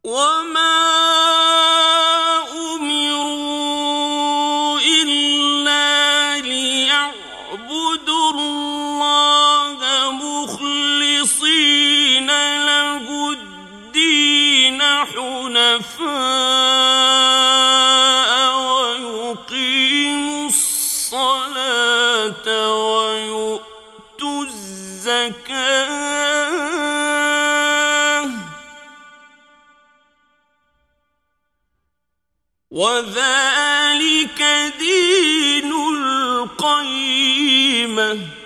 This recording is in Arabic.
وما أمروا إلا ليعبدوا الله مخلصين له الدين حنفاء ويقيموا الصلاة ويؤتوا الزكاة وذلك دين القيمة.